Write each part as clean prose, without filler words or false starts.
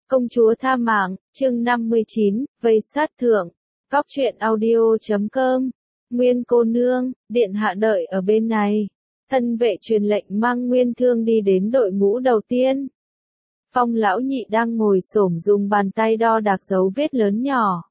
Công chúa tha mạng, chương 59, vây sát thượng. Góc truyện audio.com. Nguyên cô nương, điện hạ đợi ở bên này. Thân vệ truyền lệnh mang Nguyên Thương đi đến đội ngũ đầu tiên. Phong lão nhị đang ngồi xổm dùng bàn tay đo đạc dấu vết lớn nhỏ.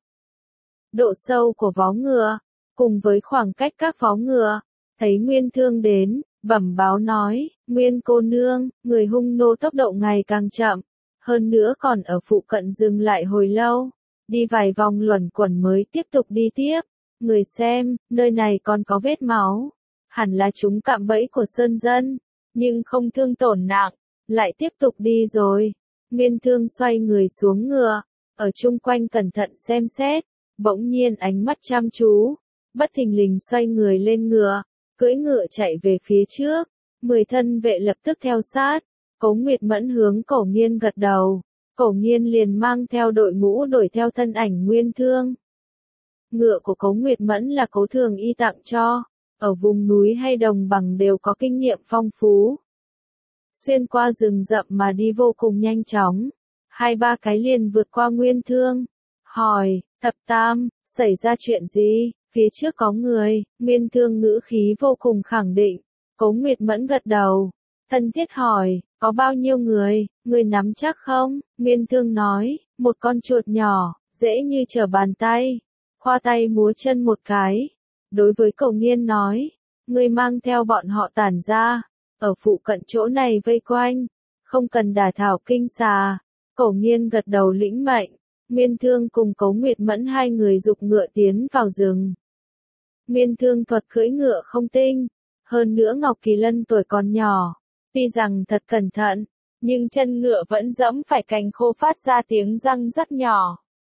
Độ sâu của vó ngựa, cùng với khoảng cách các vó ngựa. Thấy Nguyên Thương đến, bẩm báo nói, Nguyên cô nương, người hung nô tốc độ ngày càng chậm. Hơn nữa còn ở phụ cận dừng lại hồi lâu, đi vài vòng luẩn quẩn mới tiếp tục đi tiếp. Người xem, nơi này còn có vết máu, hẳn là chúng cạm bẫy của sơn dân, nhưng không thương tổn nặng, lại tiếp tục đi rồi. Nguyên Thương xoay người xuống ngựa, ở chung quanh cẩn thận xem xét, bỗng nhiên ánh mắt chăm chú, bất thình lình xoay người lên ngựa, cưỡi ngựa chạy về phía trước. 10 thân vệ lập tức theo sát. Cố Nguyệt Mẫn hướng Cổ Nghiên gật đầu, Cổ Nghiên liền mang theo đội ngũ đuổi theo thân ảnh Nguyên Thương. Ngựa của Cố Nguyệt Mẫn là Cố Thường Y tặng cho, ở vùng núi hay đồng bằng đều có kinh nghiệm phong phú. Xuyên qua rừng rậm mà đi vô cùng nhanh chóng, 2-3 cái liền vượt qua Nguyên Thương. Hỏi, thập tam, xảy ra chuyện gì? Phía trước có người. Nguyên Thương ngữ khí vô cùng khẳng định. Cố Nguyệt Mẫn gật đầu, thân thiết hỏi, có bao nhiêu người, người nắm chắc không? Nguyên Thương nói, một con chuột nhỏ, dễ như trở bàn tay. Khoa tay múa chân một cái. Đối với Cổ Nghiên nói, người mang theo bọn họ tản ra, ở phụ cận chỗ này vây quanh, không cần đả thảo kinh xà. Cổ Nghiên gật đầu lĩnh mệnh. Nguyên Thương cùng Cố Nguyệt Mẫn hai người giục ngựa tiến vào rừng. Nguyên Thương thuật cưỡi ngựa không tinh, hơn nữa Ngọc Kỳ Lân tuổi còn nhỏ, tuy rằng thật cẩn thận, nhưng chân ngựa vẫn giẫm phải cành khô phát ra tiếng răng rắc nhỏ.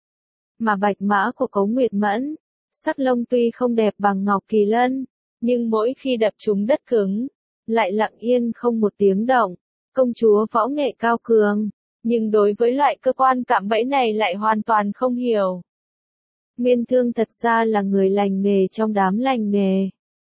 Mà bạch mã của Cố Nguyệt Mẫn, sắc lông tuy không đẹp bằng Ngọc Kỳ Lân, nhưng mỗi khi đập trúng đất cứng, lại lặng yên không một tiếng động. Công chúa võ nghệ cao cường, nhưng đối với loại cơ quan cạm bẫy này lại hoàn toàn không hiểu. Nguyên Thương thật ra là người lành nghề trong đám lành nghề.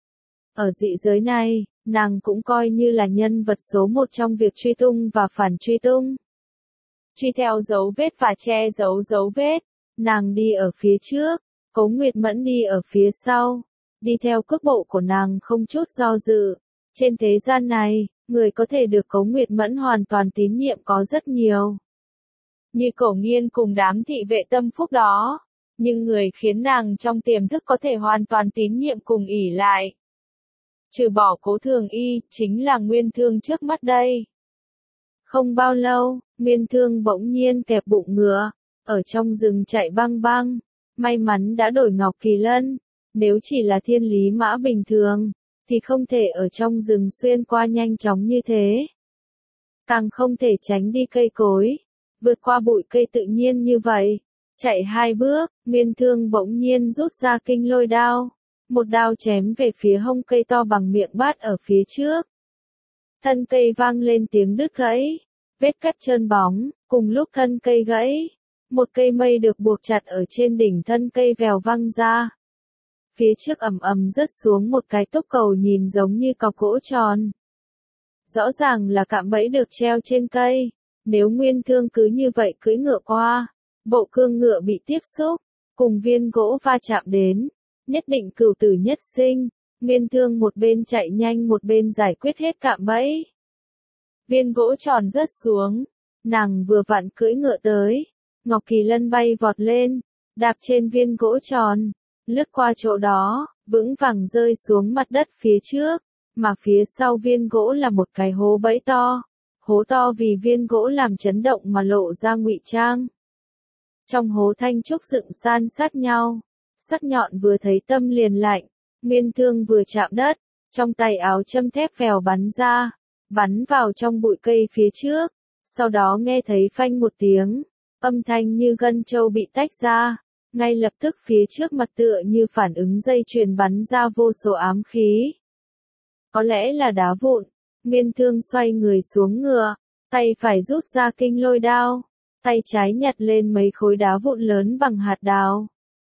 Ở dị giới này, nàng cũng coi như là nhân vật số 1 trong việc truy tung và phản truy tung. Truy theo dấu vết và che giấu dấu vết, nàng đi ở phía trước, Cố Nguyệt Mẫn đi ở phía sau, đi theo cước bộ của nàng không chút do dự. Trên thế gian này, người có thể được Cố Nguyệt Mẫn hoàn toàn tín nhiệm có rất nhiều. Như Cổ Nghiên cùng đám thị vệ tâm phúc đó, nhưng người khiến nàng trong tiềm thức có thể hoàn toàn tín nhiệm cùng ỷ lại, trừ bỏ Cố Thường Y, chính là Nguyên Thương trước mắt đây. Không bao lâu, Nguyên Thương bỗng nhiên kẹp bụng ngựa, ở trong rừng chạy băng băng. May mắn đã đổi Ngọc Kỳ Lân, nếu chỉ là thiên lý mã bình thường, thì không thể ở trong rừng xuyên qua nhanh chóng như thế. Càng không thể tránh đi cây cối, vượt qua bụi cây tự nhiên như vậy. Chạy 2 bước, Nguyên Thương bỗng nhiên rút ra kinh lôi đao. Một đao chém về phía hông cây to bằng miệng bát ở phía trước. Thân cây vang lên tiếng đứt gãy, vết cắt trơn bóng, cùng lúc thân cây gãy. Một cây mây được buộc chặt ở trên đỉnh thân cây vèo văng ra. Phía trước ầm ầm rớt xuống một cái túc cầu nhìn giống như cọc gỗ tròn. Rõ ràng là cạm bẫy được treo trên cây. Nếu Nguyên Thương cứ như vậy cưỡi ngựa qua, bộ cương ngựa bị tiếp xúc, cùng viên gỗ va chạm đến, nhất định cửu tử nhất sinh. Nguyên Thương một bên chạy nhanh một bên giải quyết hết cạm bẫy. Viên gỗ tròn rớt xuống, nàng vừa vặn cưỡi ngựa tới, Ngọc Kỳ Lân bay vọt lên, đạp trên viên gỗ tròn, lướt qua chỗ đó, vững vàng rơi xuống mặt đất phía trước, mà phía sau viên gỗ là một cái hố bẫy to. Hố to vì viên gỗ làm chấn động mà lộ ra ngụy trang. Trong hố thanh trúc dựng san sát nhau, sắc nhọn vừa thấy tâm liền lạnh. Nguyên Thương vừa chạm đất, trong tay áo châm thép vèo bắn ra, bắn vào trong bụi cây phía trước. Sau đó nghe thấy phanh một tiếng, âm thanh như gân trâu bị tách ra. Ngay lập tức phía trước mặt tựa như phản ứng dây chuyền bắn ra vô số ám khí. Có lẽ là đá vụn. Nguyên Thương xoay người xuống ngựa, tay phải rút ra kinh lôi đao, tay trái nhặt lên mấy khối đá vụn lớn bằng hạt đào.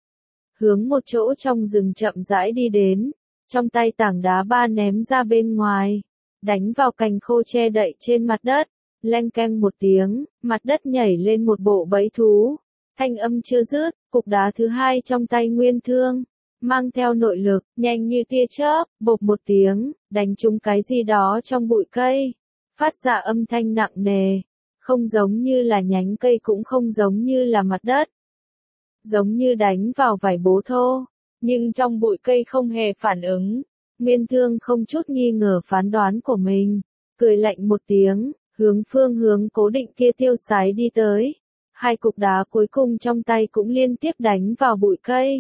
Hướng một chỗ trong rừng chậm rãi đi đến, trong tay tảng đá 3 ném ra bên ngoài, đánh vào cành khô che đậy trên mặt đất. leng keng một tiếng, mặt đất nhảy lên một bộ bẫy thú. Thanh âm chưa dứt, cục đá thứ hai trong tay Nguyên Thương, mang theo nội lực, nhanh như tia chớp, bộp một tiếng, đánh trúng cái gì đó trong bụi cây, phát ra âm thanh nặng nề, không giống như là nhánh cây cũng không giống như là mặt đất. Giống như đánh vào vải bố thô, nhưng trong bụi cây không hề phản ứng. Nguyên Thương không chút nghi ngờ phán đoán của mình, cười lạnh một tiếng, hướng phương hướng cố định kia tiêu sái đi tới. Hai cục đá cuối cùng trong tay cũng liên tiếp đánh vào bụi cây.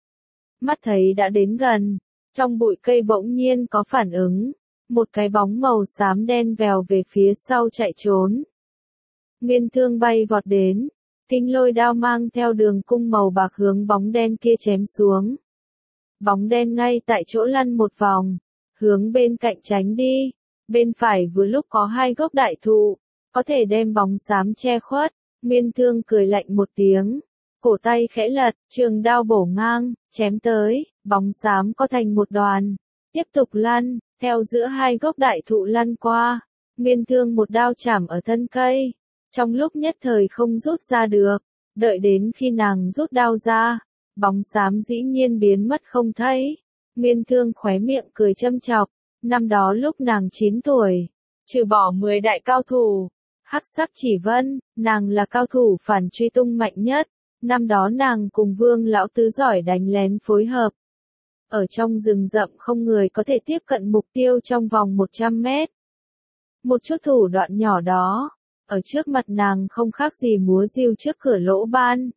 Mắt thấy đã đến gần, trong bụi cây bỗng nhiên có phản ứng, một cái bóng màu xám đen vèo về phía sau chạy trốn. Nguyên Thương bay vọt đến, kinh lôi đao mang theo đường cung màu bạc hướng bóng đen kia chém xuống. Bóng đen ngay tại chỗ lăn một vòng, hướng bên cạnh tránh đi. Bên phải vừa lúc có hai gốc đại thụ, có thể đem bóng xám che khuất. Nguyên Thương cười lạnh một tiếng, cổ tay khẽ lật, trường đao bổ ngang, chém tới, bóng xám có thành một đoàn, tiếp tục lăn, theo giữa hai gốc đại thụ lăn qua. Nguyên Thương một đao chảm ở thân cây, trong lúc nhất thời không rút ra được, đợi đến khi nàng rút đao ra, bóng xám dĩ nhiên biến mất không thấy. Nguyên Thương khóe miệng cười châm chọc, năm đó lúc nàng 9 tuổi, trừ bỏ 10 đại cao thủ, Hắc Sắc Chỉ Vân, nàng là cao thủ phản truy tung mạnh nhất. Năm đó nàng cùng Vương lão tứ giỏi đánh lén phối hợp. Ở trong rừng rậm không người có thể tiếp cận mục tiêu trong vòng 100 mét. Một chút thủ đoạn nhỏ đó, ở trước mặt nàng không khác gì múa diêu trước cửa lỗ ban.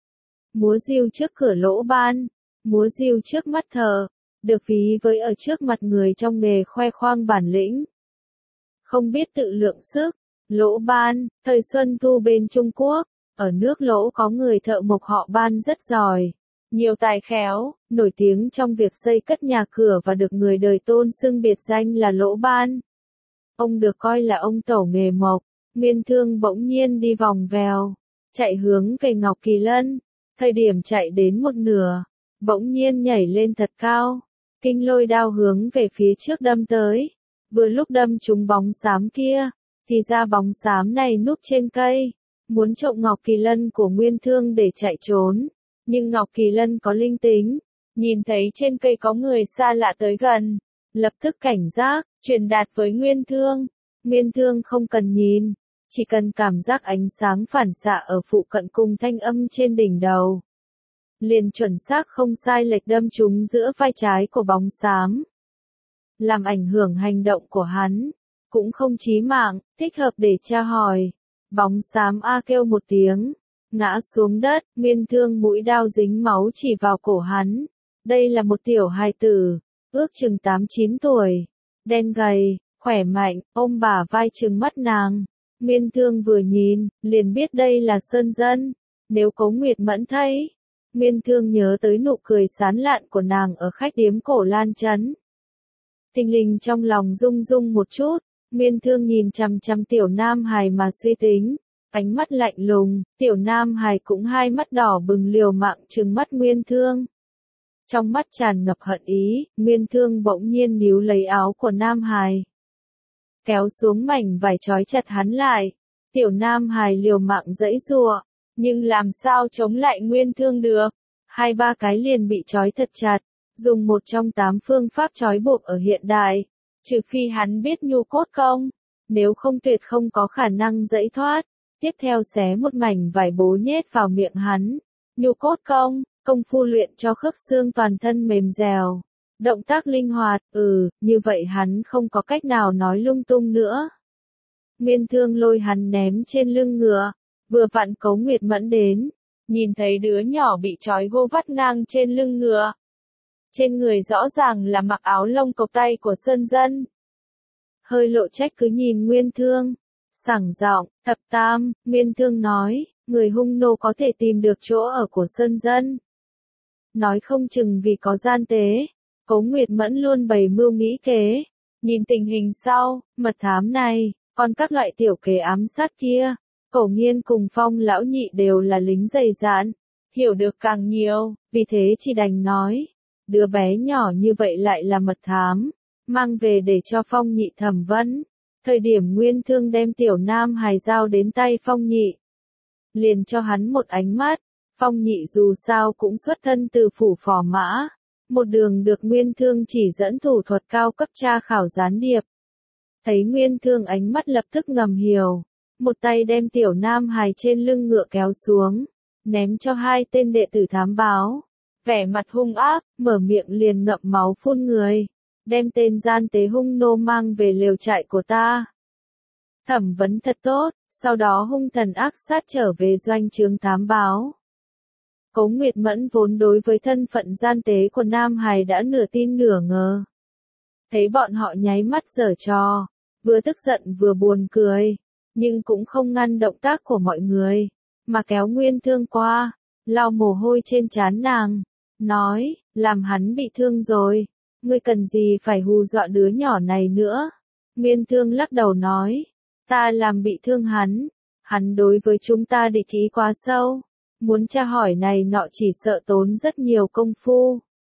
Múa diêu trước cửa lỗ ban, múa diêu trước mắt thờ, được ví với ở trước mặt người trong nghề khoe khoang bản lĩnh. Không biết tự lượng sức, Lỗ Ban, thời Xuân Thu bên Trung Quốc, ở nước Lỗ có người thợ mộc họ Ban rất giỏi, nhiều tài khéo, nổi tiếng trong việc xây cất nhà cửa và được người đời tôn xưng biệt danh là Lỗ Ban. Ông được coi là ông tổ nghề mộc. Nguyên Thương bỗng nhiên đi vòng vèo, chạy hướng về Ngọc Kỳ Lân, thời điểm chạy đến một nửa, bỗng nhiên nhảy lên thật cao, kinh lôi đao hướng về phía trước đâm tới, vừa lúc đâm trúng bóng xám kia, thì ra bóng xám này núp trên cây, muốn trộm Ngọc Kỳ Lân của Nguyên Thương để chạy trốn, nhưng Ngọc Kỳ Lân có linh tính, nhìn thấy trên cây có người xa lạ tới gần, lập tức cảnh giác, truyền đạt với Nguyên Thương. Nguyên Thương không cần nhìn, chỉ cần cảm giác ánh sáng phản xạ ở phụ cận cùng thanh âm trên đỉnh đầu, liền chuẩn xác không sai lệch đâm trúng giữa vai trái của bóng xám, làm ảnh hưởng hành động của hắn, cũng không chí mạng, thích hợp để tra hỏi. Bóng xám a kêu một tiếng, ngã xuống đất. Nguyên Thương mũi đao dính máu chỉ vào cổ hắn. Đây là một tiểu hài tử, ước chừng 8-9 tuổi, đen gầy, khỏe mạnh, ôm bả vai trừng mắt nàng. Nguyên Thương vừa nhìn, liền biết đây là Sơn Dân. Nếu Cố Nguyệt Mẫn thấy, Nguyên Thương nhớ tới nụ cười sán lạn của nàng ở khách điếm Cổ Lan Trấn. Tình linh trong lòng rung rung một chút, Nguyên Thương nhìn chằm chằm tiểu Nam Hài mà suy tính, ánh mắt lạnh lùng, tiểu Nam Hài cũng hai mắt đỏ bừng liều mạng trừng mắt Nguyên Thương. Trong mắt tràn ngập hận ý, Nguyên Thương bỗng nhiên níu lấy áo của Nam Hài, kéo xuống mảnh vải trói chặt hắn lại. Tiểu Nam Hài liều mạng giãy giụa, nhưng làm sao chống lại Nguyên Thương được, 2-3 cái liền bị trói thật chặt, dùng một trong 8 phương pháp trói buộc ở hiện đại, trừ phi hắn biết nhu cốt công, nếu không tuyệt không có khả năng giãy thoát. Tiếp theo xé một mảnh vải bố nhét vào miệng hắn. Nhu cốt công, công phu luyện cho khớp xương toàn thân mềm dẻo, động tác linh hoạt, như vậy hắn không có cách nào nói lung tung nữa. Nguyên Thương lôi hắn ném trên lưng ngựa, vừa vặn Cố Nguyệt Mẫn đến, nhìn thấy đứa nhỏ bị trói gô vắt ngang trên lưng ngựa. Trên người rõ ràng là mặc áo lông cộc tay của Sơn Dân. Hơi lộ trách cứ nhìn Nguyên Thương, sảng giọng, thập tam, Nguyên Thương nói, người hung nô có thể tìm được chỗ ở của Sơn Dân. Nói không chừng vì có gian tế, Cố Nguyệt Mẫn luôn bày mưu nghĩ kế, nhìn tình hình sau, mật thám này, còn các loại tiểu kế ám sát kia, Cổ Nghiên cùng Phong lão nhị đều là lính dày dạn, hiểu được càng nhiều, vì thế chỉ đành nói, đứa bé nhỏ như vậy lại là mật thám, mang về để cho Phong nhị thẩm vấn. Thời điểm Nguyên Thương đem Tiểu Nam Hài giao đến tay Phong Nhị, liền cho hắn một ánh mắt. Phong Nhị dù sao cũng xuất thân từ phủ phò mã, một đường được Nguyên Thương chỉ dẫn thủ thuật cao cấp tra khảo gián điệp. Thấy Nguyên Thương ánh mắt lập tức ngầm hiểu, một tay đem Tiểu Nam Hài trên lưng ngựa kéo xuống, ném cho hai tên đệ tử thám báo. Vẻ mặt hung ác, mở miệng liền ngậm máu phun người. Đem tên gian tế hung nô mang về lều trại của ta. Thẩm vấn thật tốt, sau đó hung thần ác sát trở về doanh trướng thám báo. Cố Nguyệt Mẫn vốn đối với thân phận gian tế của Nam Hài đã nửa tin nửa ngờ. Thấy bọn họ nháy mắt giở trò, vừa tức giận vừa buồn cười, nhưng cũng không ngăn động tác của mọi người, mà kéo Nguyên Thương qua, lau mồ hôi trên trán nàng, nói, làm hắn bị thương rồi, ngươi cần gì phải hù dọa đứa nhỏ này nữa. Nguyên Thương lắc đầu nói, ta làm bị thương hắn đối với chúng ta địch ý quá sâu, muốn tra hỏi này nọ chỉ sợ tốn rất nhiều công phu.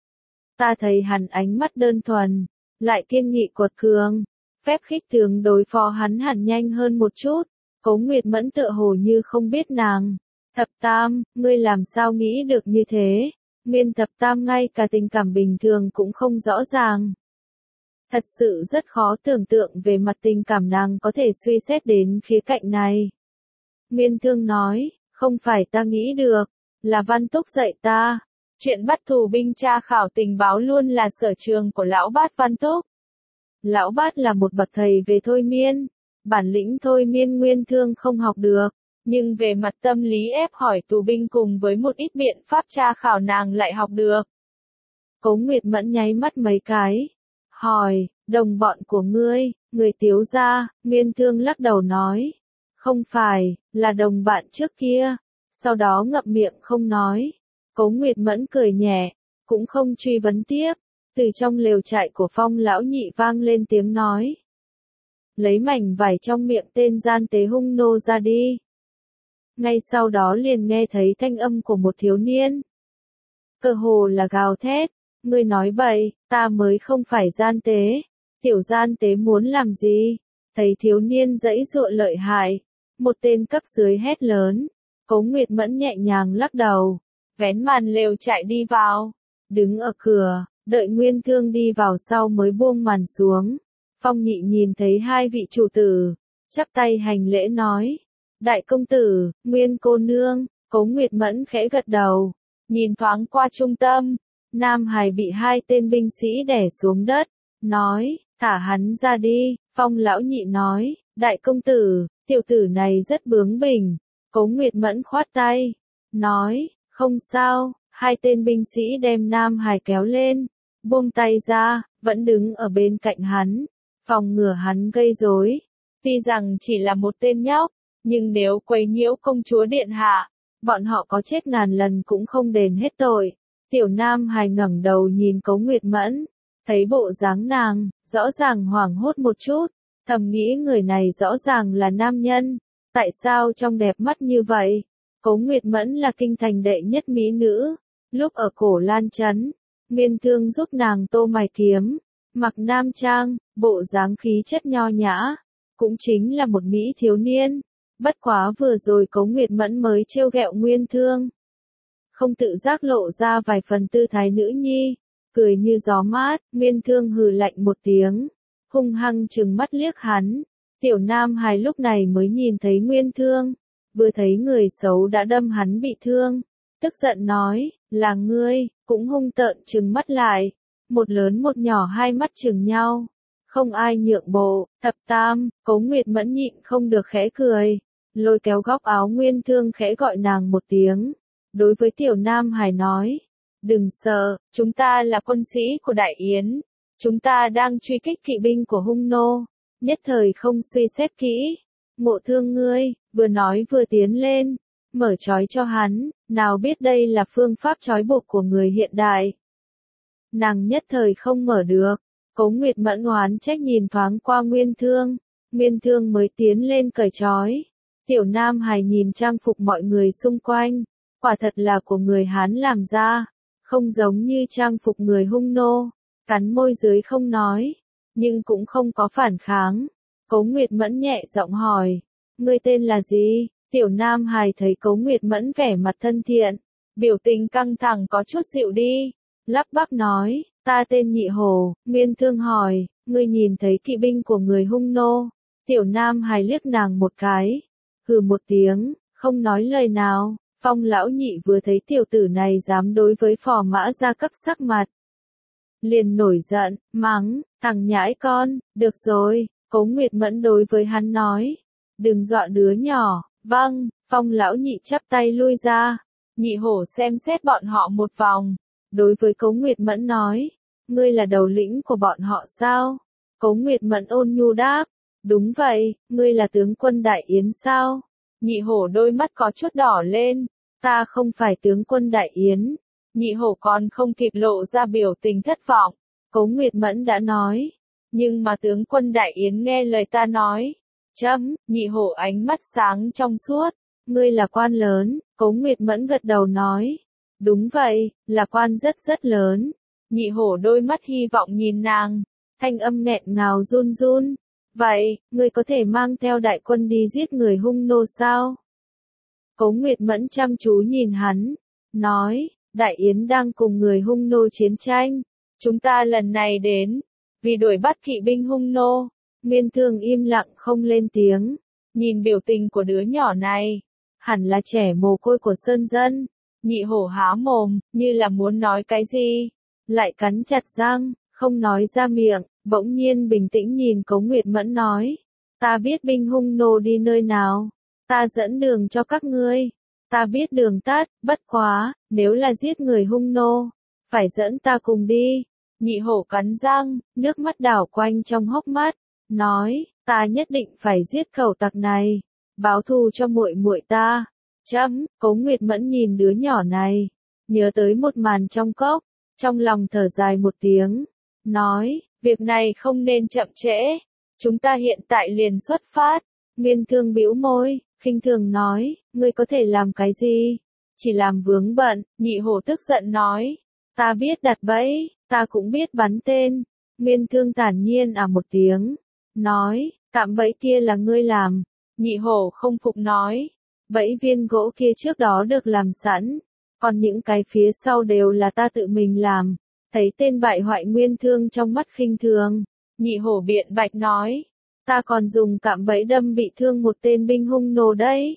Ta thấy hắn ánh mắt đơn thuần, lại kiên nghị cuột cường, phép khích tướng đối phó hắn hẳn nhanh hơn một chút. Cố Nguyệt Mẫn tựa hồ như không biết nàng. Thập Tam, ngươi làm sao nghĩ được như thế? Nguyên Thập Tam ngay cả tình cảm bình thường cũng không rõ ràng. Thật sự rất khó tưởng tượng về mặt tình cảm nàng có thể suy xét đến khía cạnh này. Nguyên Thương nói, không phải ta nghĩ được, là Văn Túc dạy ta. Chuyện bắt tù binh tra khảo tình báo luôn là sở trường của lão bát Văn Túc. Lão bát là một bậc thầy về thôi miên, bản lĩnh thôi miên Nguyên Thương không học được, nhưng về mặt tâm lý ép hỏi tù binh cùng với một ít biện pháp tra khảo nàng lại học được. Cố Nguyệt Mẫn nháy mắt mấy cái, hỏi, đồng bọn của ngươi, người Tiếu gia. Nguyên Thương lắc đầu nói, không phải, là đồng bạn trước kia, sau đó ngậm miệng không nói. Cố Nguyệt Mẫn cười nhẹ, cũng không truy vấn tiếp. Từ trong lều trại của Phong lão nhị vang lên tiếng nói, lấy mảnh vải trong miệng tên gian tế hung nô ra đi. Ngay sau đó liền nghe thấy thanh âm của một thiếu niên. Cơ hồ là gào thét, ngươi nói bậy, ta mới không phải gian tế, tiểu gian tế muốn làm gì? Thấy thiếu niên giãy giụa lợi hại, một tên cấp dưới hét lớn. Cố Nguyệt Mẫn nhẹ nhàng lắc đầu, vén màn lều trại đi vào, đứng ở cửa, đợi Nguyên Thương đi vào sau mới buông màn xuống. Phong Nhị nhìn thấy hai vị chủ tử, chắp tay hành lễ nói, đại công tử, Nguyên cô nương. Cố Nguyệt Mẫn khẽ gật đầu, nhìn thoáng qua trung tâm, Nam Hài bị hai tên binh sĩ đè xuống đất, nói, thả hắn ra đi. Phong lão nhị nói, đại công tử, tiểu tử này rất bướng bỉnh. Cố Nguyệt Mẫn khoát tay, nói, không sao. Hai tên binh sĩ đem Nam Hài kéo lên, buông tay ra, vẫn đứng ở bên cạnh hắn, phòng ngừa hắn gây rối. Tuy rằng chỉ là một tên nhóc, nhưng nếu quấy nhiễu công chúa điện hạ, bọn họ có chết ngàn lần cũng không đền hết tội. Tiểu Nam Hài ngẩng đầu nhìn Cố Nguyệt Mẫn, thấy bộ dáng nàng, rõ ràng hoảng hốt một chút, thầm nghĩ người này rõ ràng là nam nhân, tại sao trông đẹp mắt như vậy? Cố Nguyệt Mẫn là kinh thành đệ nhất mỹ nữ, lúc ở Cổ Lan Trấn, Nguyên Thương giúp nàng tô mài kiếm, mặc nam trang, bộ dáng khí chất nho nhã, cũng chính là một mỹ thiếu niên. Bất quá vừa rồi Cố Nguyệt Mẫn mới trêu ghẹo Nguyên Thương, không tự giác lộ ra vài phần tư thái nữ nhi, cười như gió mát. Nguyên Thương hừ lạnh một tiếng, hung hăng trừng mắt liếc hắn. Tiểu Nam Hài lúc này mới nhìn thấy Nguyên Thương, vừa thấy người xấu đã đâm hắn bị thương, tức giận nói, là ngươi. Cũng hung tợn trừng mắt lại, một lớn một nhỏ hai mắt trừng nhau, không ai nhượng bộ. Thập Tam, Cố Nguyệt Mẫn nhịn không được khẽ cười, lôi kéo góc áo Nguyên Thương khẽ gọi nàng một tiếng, đối với Tiểu Nam Hài nói, đừng sợ, chúng ta là quân sĩ của Đại Yến, chúng ta đang truy kích kỵ binh của hung nô, nhất thời không suy xét kỹ, ngộ thương ngươi. Vừa nói vừa tiến lên, mở trói cho hắn, nào biết đây là phương pháp trói buộc của người hiện đại. Nàng nhất thời không mở được. Cố Nguyệt Mẫn oán trách nhìn thoáng qua Nguyên Thương, Nguyên Thương mới tiến lên cởi trói. Tiểu Nam Hài nhìn trang phục mọi người xung quanh, quả thật là của người Hán làm ra, không giống như trang phục người hung nô, cắn môi dưới không nói, nhưng cũng không có phản kháng. Cố Nguyệt Mẫn nhẹ giọng hỏi, ngươi tên là gì? Tiểu Nam Hải thấy Cố Nguyệt Mẫn vẻ mặt thân thiện, biểu tình căng thẳng có chút dịu đi, lắp bắp nói, ta tên Nhị Hổ. Nguyên Thương hỏi, ngươi nhìn thấy kỵ binh của người Hung nô? Tiểu Nam Hải liếc nàng một cái, hừ một tiếng, không nói lời nào. Phong lão nhị vừa thấy tiểu tử này dám đối với Phò Mã Gia cấp sắc mặt, liền nổi giận, mắng, thằng nhãi con, được rồi. Cố Nguyệt Mẫn đối với hắn nói, đừng dọa đứa nhỏ. Vâng. Phong lão nhị chắp tay lui ra. Nhị Hổ xem xét bọn họ một vòng, đối với Cố Nguyệt Mẫn nói, ngươi là đầu lĩnh của bọn họ sao? Cố Nguyệt Mẫn ôn nhu đáp, đúng vậy. Ngươi là tướng quân Đại Yến sao? Nhị Hổ đôi mắt có chút đỏ lên, ta không phải tướng quân Đại Yến. Nhị Hổ còn không kịp lộ ra biểu tình thất vọng, Cố Nguyệt Mẫn đã nói, nhưng mà tướng quân Đại Yến nghe lời ta nói. Nhị Hổ ánh mắt sáng trong suốt, ngươi là quan lớn. Cố Nguyệt Mẫn gật đầu nói, đúng vậy, là quan rất rất lớn. Nhị Hổ đôi mắt hy vọng nhìn nàng, thanh âm nghẹn ngào run run, vậy, ngươi có thể mang theo đại quân đi giết người Hung nô sao? Cố Nguyệt Mẫn chăm chú nhìn hắn, nói, Đại Yến đang cùng người Hung nô chiến tranh, chúng ta lần này đến, vì đuổi bắt kỵ binh Hung nô. Nguyên Thương im lặng không lên tiếng, nhìn biểu tình của đứa nhỏ này, hẳn là trẻ mồ côi của Sơn Dân. Nhị Hổ há mồm, như là muốn nói cái gì, lại cắn chặt răng, không nói ra miệng, bỗng nhiên bình tĩnh nhìn Cố Nguyệt Mẫn nói, ta biết binh Hung nô đi nơi nào, ta dẫn đường cho các ngươi, ta biết đường tắt, bất quá, nếu là giết người Hung nô, phải dẫn ta cùng đi. Nhị Hổ cắn răng, nước mắt đảo quanh trong hốc mắt, nói, ta nhất định phải giết khẩu tặc này, báo thù cho muội muội ta. Cố Nguyệt Mẫn nhìn đứa nhỏ này, nhớ tới một màn trong cốc, trong lòng thở dài một tiếng, nói, việc này không nên chậm trễ, chúng ta hiện tại liền xuất phát. Nguyên Thương bĩu môi, khinh thường nói, ngươi có thể làm cái gì? Chỉ làm vướng bận. Nhị Hổ tức giận nói, ta biết đặt bẫy, ta cũng biết bắn tên. Nguyên Thương thản nhiên một tiếng, nói, cạm bẫy kia là ngươi làm. Nhị Hổ không phục nói, bẫy viên gỗ kia trước đó được làm sẵn, còn những cái phía sau đều là ta tự mình làm. Thấy tên bại hoại Nguyên Thương trong mắt khinh thường, Nhị Hổ biện bạch nói, ta còn dùng cạm bẫy đâm bị thương một tên binh Hung nô đấy.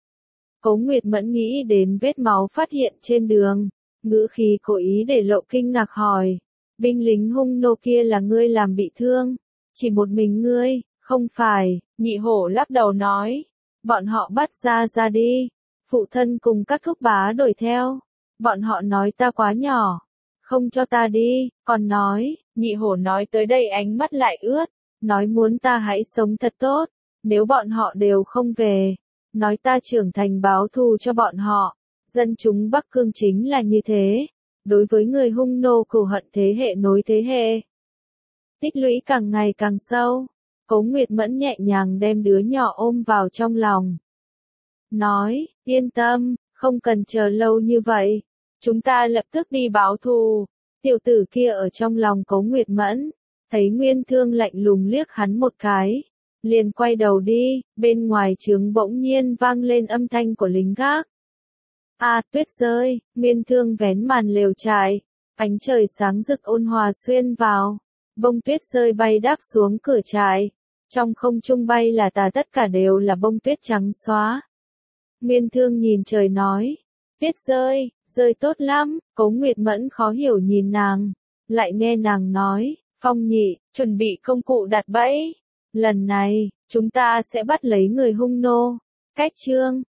Cố Nguyệt Mẫn nghĩ đến vết máu phát hiện trên đường, ngữ khí cố ý để lộ kinh ngạc hỏi, binh lính Hung nô kia là ngươi làm bị thương? Chỉ một mình ngươi? Không phải. Nhị Hổ lắc đầu nói, bọn họ bắt ra đi, phụ thân cùng các thúc bá đuổi theo, bọn họ nói ta quá nhỏ, không cho ta đi, còn nói. Nhị Hổ nói tới đây ánh mắt lại ướt, nói muốn ta hãy sống thật tốt, nếu bọn họ đều không về, nói ta trưởng thành báo thù cho bọn họ. Dân chúng Bắc Cương chính là như thế, đối với người Hung nô cừu hận thế hệ nối thế hệ, tích lũy càng ngày càng sâu. Cố Nguyệt Mẫn nhẹ nhàng đem đứa nhỏ ôm vào trong lòng, nói, yên tâm, không cần chờ lâu như vậy, chúng ta lập tức đi báo thù. Tiểu tử kia ở trong lòng Cố Nguyệt Mẫn, thấy Nguyên Thương lạnh lùng liếc hắn một cái, liền quay đầu đi. Bên ngoài trướng bỗng nhiên vang lên âm thanh của lính gác. Tuyết rơi. Nguyên Thương vén màn lều trại, ánh trời sáng rực ôn hòa xuyên vào, bông tuyết rơi bay đáp xuống cửa trại, trong không trung bay là tà, tất cả đều là bông tuyết trắng xóa. Nguyên Thương nhìn trời nói, tuyết rơi, rơi tốt lắm. Cố Nguyệt Mẫn khó hiểu nhìn nàng, lại nghe nàng nói, Phong nhị, chuẩn bị công cụ đặt bẫy, lần này, chúng ta sẽ bắt lấy người Hung nô. Cách chương